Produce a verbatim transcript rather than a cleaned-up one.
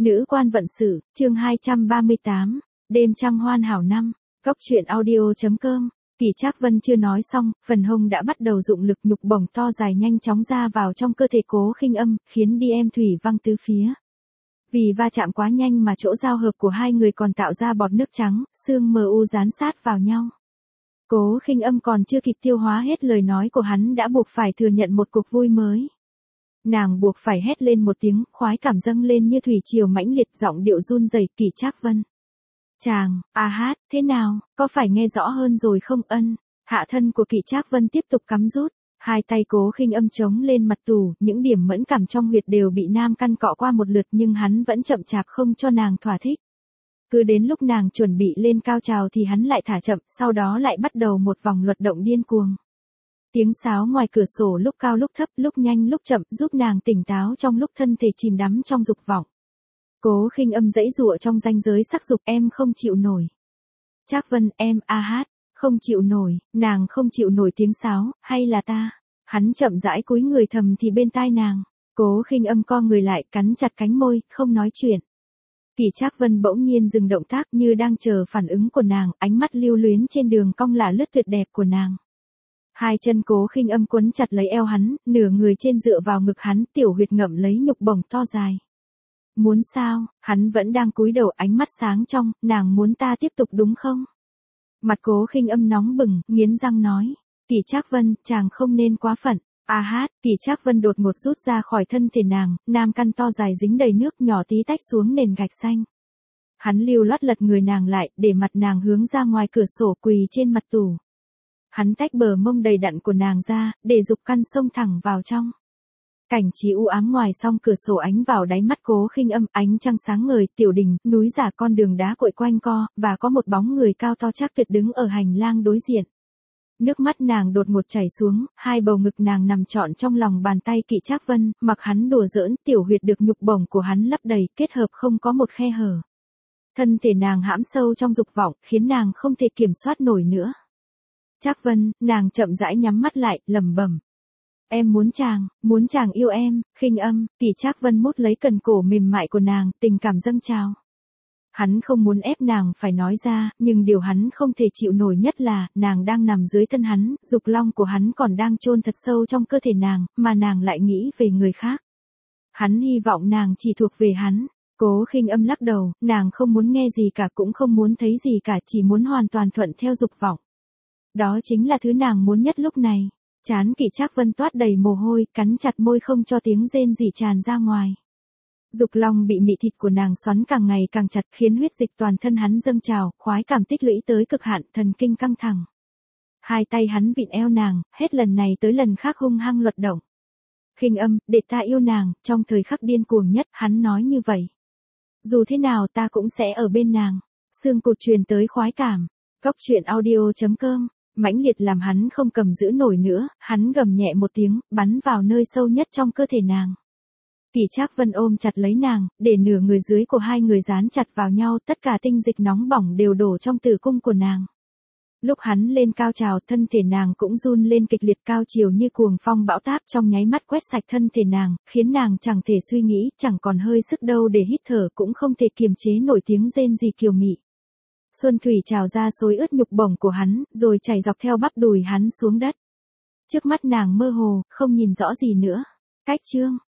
Nữ quan vận sự, chương hai trăm ba mươi tám, đêm trăng hoan hảo năm, góc truyện audio chấm com. Kỷ Trác Vân chưa nói xong, phần hông đã bắt đầu dụng lực, nhục bổng to dài nhanh chóng ra vào trong cơ thể Cố Khinh Âm, khiến đi em thủy văng tứ phía. Vì va chạm quá nhanh mà chỗ giao hợp của hai người còn tạo ra bọt nước trắng, xương mờ u dán sát vào nhau. Cố Khinh Âm còn chưa kịp tiêu hóa hết lời nói của hắn đã buộc phải thừa nhận một cuộc vui mới. Nàng buộc phải hét lên một tiếng, khoái cảm dâng lên như thủy triều mãnh liệt, giọng điệu run rẩy. Kỷ Trác Vân. Chàng, a hát, thế nào, có phải nghe rõ hơn rồi không? Ân. Hạ thân của Kỷ Trác Vân tiếp tục cắm rút, hai tay Cố Khinh Âm chống lên mặt tủ, những điểm mẫn cảm trong huyệt đều bị nam căn cọ qua một lượt nhưng hắn vẫn chậm chạp không cho nàng thỏa thích. Cứ đến lúc nàng chuẩn bị lên cao trào thì hắn lại thả chậm, sau đó lại bắt đầu một vòng luật động điên cuồng. Tiếng sáo ngoài cửa sổ lúc cao lúc thấp, lúc nhanh lúc chậm, giúp nàng tỉnh táo trong lúc thân thể chìm đắm trong dục vọng. Cố Khinh Âm giãy giụa trong ranh giới sắc dục. Em không chịu nổi. Trác Vân, em, a hát, không chịu nổi, nàng không chịu nổi tiếng sáo, hay là ta? Hắn chậm rãi cúi người thầm thì bên tai nàng. Cố Khinh Âm co người lại, cắn chặt cánh môi, không nói chuyện. Kỷ Trác Vân bỗng nhiên dừng động tác như đang chờ phản ứng của nàng, ánh mắt lưu luyến trên đường cong lả lướt tuyệt đẹp của nàng. Hai chân Cố Khinh Âm quấn chặt lấy eo hắn, nửa người trên dựa vào ngực hắn, tiểu huyệt ngậm lấy nhục bổng to dài. Muốn sao? Hắn vẫn đang cúi đầu, ánh mắt sáng trong. Nàng muốn ta tiếp tục đúng không? Mặt Cố Khinh Âm nóng bừng, nghiến răng nói. Kỷ Trác Vân, chàng không nên quá phận. A hát, Kỷ Trác Vân đột ngột rút ra khỏi thân thể nàng, nam căn to dài dính đầy nước nhỏ tí tách xuống nền gạch xanh. Hắn lưu loát lật người nàng lại, để mặt nàng hướng ra ngoài cửa sổ, quỳ trên mặt tủ. Hắn tách bờ mông đầy đặn của nàng ra, để dục căn xông thẳng vào trong. Cảnh trí u ám ngoài song cửa sổ ánh vào đáy mắt Cố Khinh Âm, ánh trăng sáng ngời, tiểu đình, núi giả, con đường đá cội quanh co, và có một bóng người cao to chắc tuyệt đứng ở hành lang đối diện. Nước mắt nàng đột ngột chảy xuống, hai bầu ngực nàng nằm trọn trong lòng bàn tay Kỷ Trác Vân, mặc hắn đùa giỡn, tiểu huyệt được nhục bổng của hắn lấp đầy, kết hợp không có một khe hở. Thân thể nàng hãm sâu trong dục vọng, khiến nàng không thể kiểm soát nổi nữa. Trác Vân, nàng chậm rãi nhắm mắt lại, lẩm bẩm. Em muốn chàng, muốn chàng yêu em. Khinh Âm. Kỷ Trác Vân mút lấy cần cổ mềm mại của nàng, tình cảm dâng trào. Hắn không muốn ép nàng phải nói ra, nhưng điều hắn không thể chịu nổi nhất là, nàng đang nằm dưới thân hắn, dục long của hắn còn đang chôn thật sâu trong cơ thể nàng, mà nàng lại nghĩ về người khác. Hắn hy vọng nàng chỉ thuộc về hắn. Cố Khinh Âm lắc đầu, nàng không muốn nghe gì cả, cũng không muốn thấy gì cả, chỉ muốn hoàn toàn thuận theo dục vọng. Đó chính là thứ nàng muốn nhất lúc này. Trán Kỷ Trác Vân toát đầy mồ hôi, cắn chặt môi không cho tiếng rên rỉ tràn ra ngoài. Dục long bị mị thịt của nàng xoắn càng ngày càng chặt, khiến huyết dịch toàn thân hắn dâng trào, khoái cảm tích lũy tới cực hạn, thần kinh căng thẳng. Hai tay hắn vịn eo nàng, hết lần này tới lần khác hung hăng luật động. Khinh Âm, để ta yêu nàng. Trong thời khắc điên cuồng nhất, hắn nói như vậy. Dù thế nào ta cũng sẽ ở bên nàng. Xương cụt truyền tới khoái cảm. Góc truyện audio chấm com. Mãnh liệt làm hắn không cầm giữ nổi nữa, hắn gầm nhẹ một tiếng, bắn vào nơi sâu nhất trong cơ thể nàng. Kỷ Trác Vân ôm chặt lấy nàng, để nửa người dưới của hai người dán chặt vào nhau, tất cả tinh dịch nóng bỏng đều đổ trong tử cung của nàng. Lúc hắn lên cao trào, thân thể nàng cũng run lên kịch liệt, cao chiều như cuồng phong bão táp trong nháy mắt quét sạch thân thể nàng, khiến nàng chẳng thể suy nghĩ, chẳng còn hơi sức đâu để hít thở, cũng không thể kiềm chế nổi tiếng rên rỉ kiều mị. Xuân thủy trào ra xối ướt nhục bổng của hắn, rồi chảy dọc theo bắp đùi hắn xuống đất. Trước mắt nàng mơ hồ, không nhìn rõ gì nữa. Cách chương